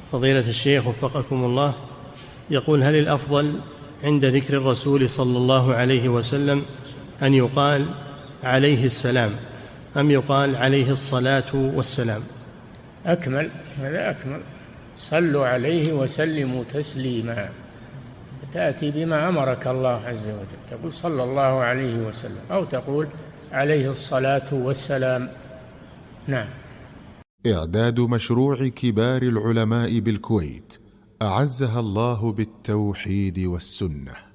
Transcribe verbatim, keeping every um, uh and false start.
فضيلة الشيخ وفقكم الله، يقول: هل الأفضل عند ذكر الرسول صلى الله عليه وسلم أن يقال عليه السلام أم يقال عليه الصلاة والسلام؟ أكمل، هذا أكمل. صلوا عليه وسلموا تسليما، تأتي بما أمرك الله عز وجل، تقول صلى الله عليه وسلم أو تقول عليه الصلاة والسلام. نعم. إعداد مشروع كبار العلماء بالكويت أعزها الله بالتوحيد والسنة.